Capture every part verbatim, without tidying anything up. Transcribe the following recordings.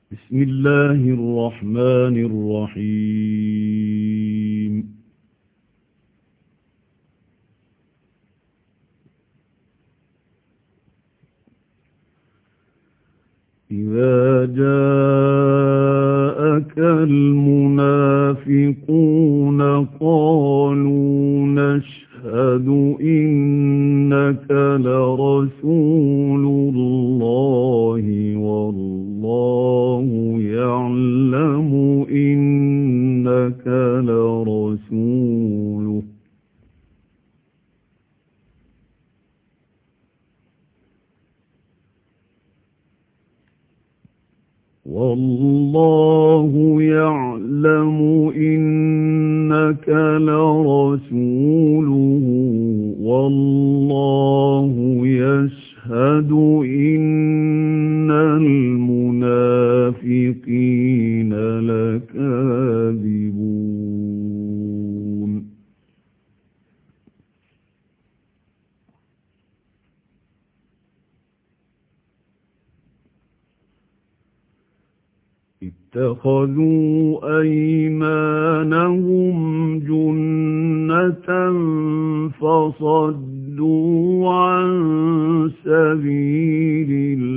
بسم الله الرحمن الرحيم إذا جاءك المنافقون قالوا نشهد إنك لرسول الله والله يعلم إنك لرسوله والله يعلم إنك لرسوله والله يشهد إن المنافقين لكاذبون اتخذوا أيمانهم جنة فصدوا عن سبيل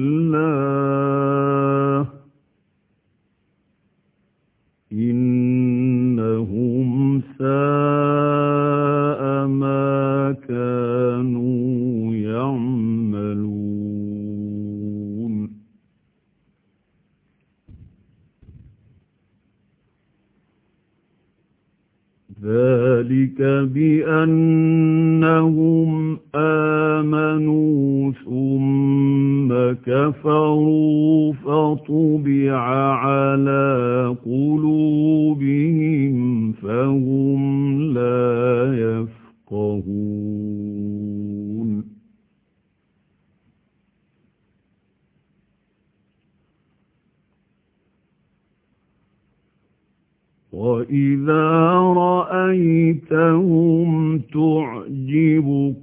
الله إنهم ساء ما كانوا يعملون ذلك بأنهم آمنوا ثم كفروا فطبع على قلوبهم فهم لا يفقهون وَإِذَا رَأَيْتَهُمْ تُعْجِبُكَ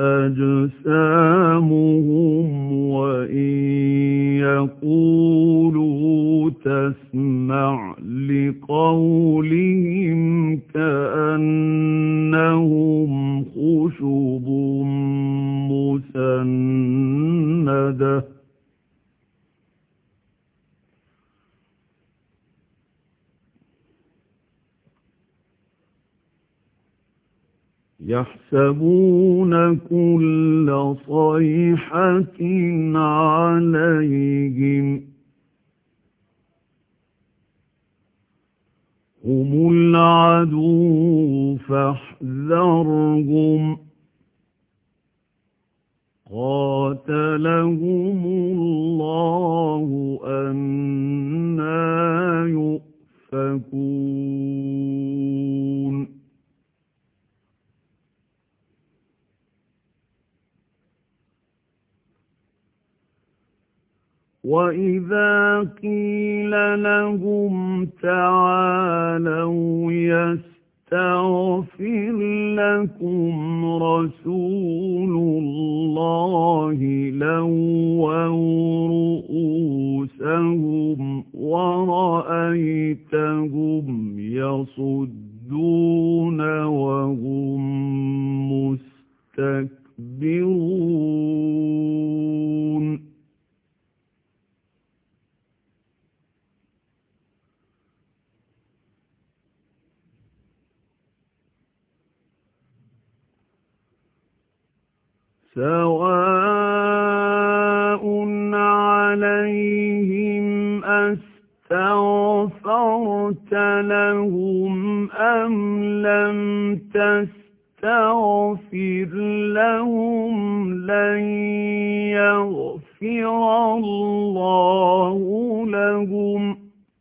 أَجْسَامُهُمْ وَإِن يَقُولُوا تَسْمَعْ لِقَوْلِهِمْ كَأَنَّهُمْ خُشُبٌ مُّسَنَّدَةٌ يحسبون كل صيحة عليهم هم العدو فاحذرهم قاتلهم الله أنى يؤفكون وَإِذَا قِيلَ لَهُمْ تَعَالَوْا يَسْتَغْفِرْ لَكُمْ رَسُولُ اللَّهِ لَوَّوْا رُءُوسَهُمْ وَرَأَيْتَهُمْ يَصُدُّونَ وَهُمْ مُسْتَكْبِرُونَ سواء عليهم أستغفرت لهم أم لم تستغفر لهم لن يغفر الله لهم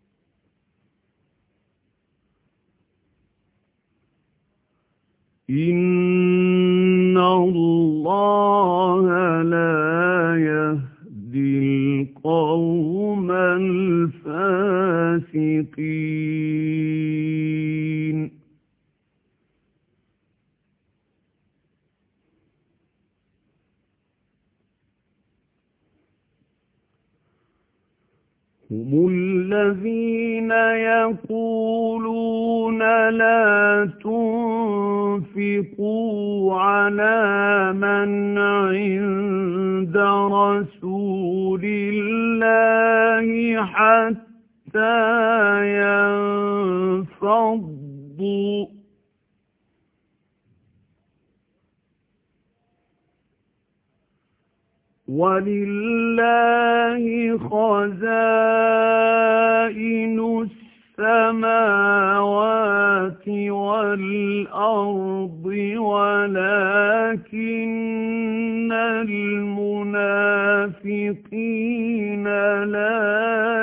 إن الله لا يهدي القوم الفاسقين هم الذين يقولون لا تنفقوا على من عند رسول الله حتى ينفضوا ولله خزائن السماوات والأرض ولكن المنافقين لا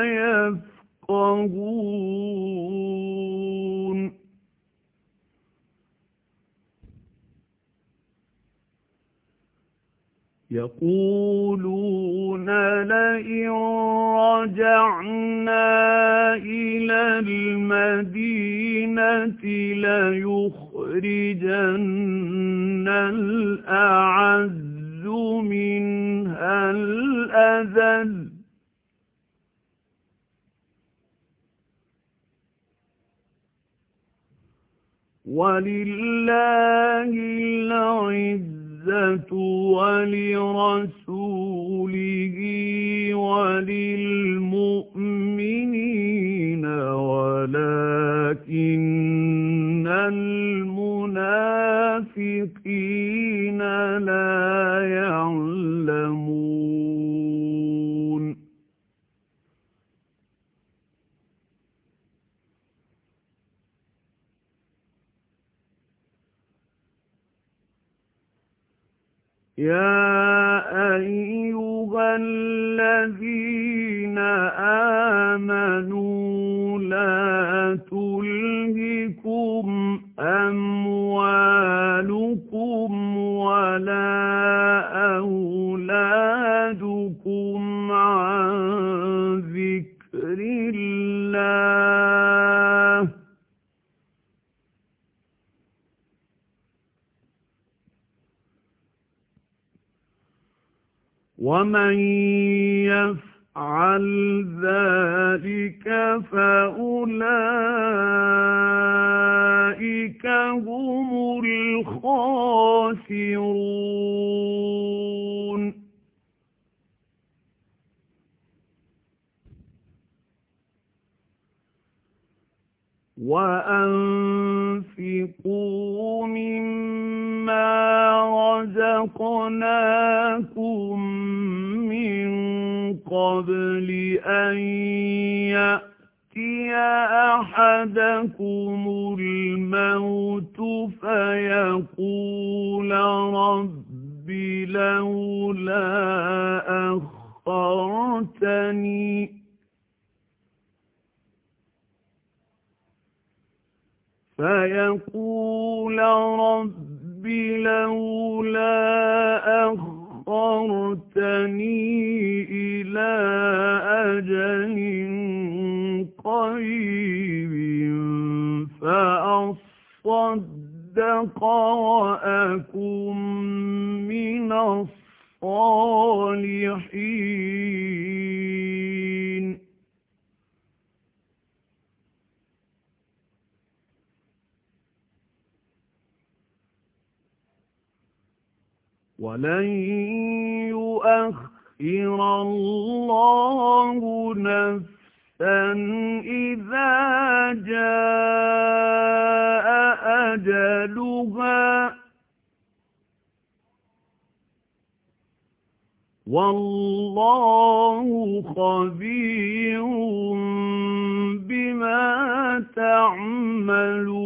يفقهون يقولون لئن رجعنا إلى المدينة ليخرجن الأعز منها الأذل ولله العزة ولرسوله وللمؤمنين ولكن المنافقين لا يعلمون يا أيها الذين آمنوا لا تلهكم أموالكم ولا أولادكم عن ذكر الله ومن يفعل ذلك فأولئك هم الخاسرون وأنفقوا مما رزقناكم من قبل أن يأتي أحدكم الموت فيقول رب لولا أخرتني فيقول رب لولا أخرتني إلى أجل قريب فأصدق وأكن من الصالحين ولن يؤخر الله نفسا إذا جاء أجلها والله خبير بما تعملون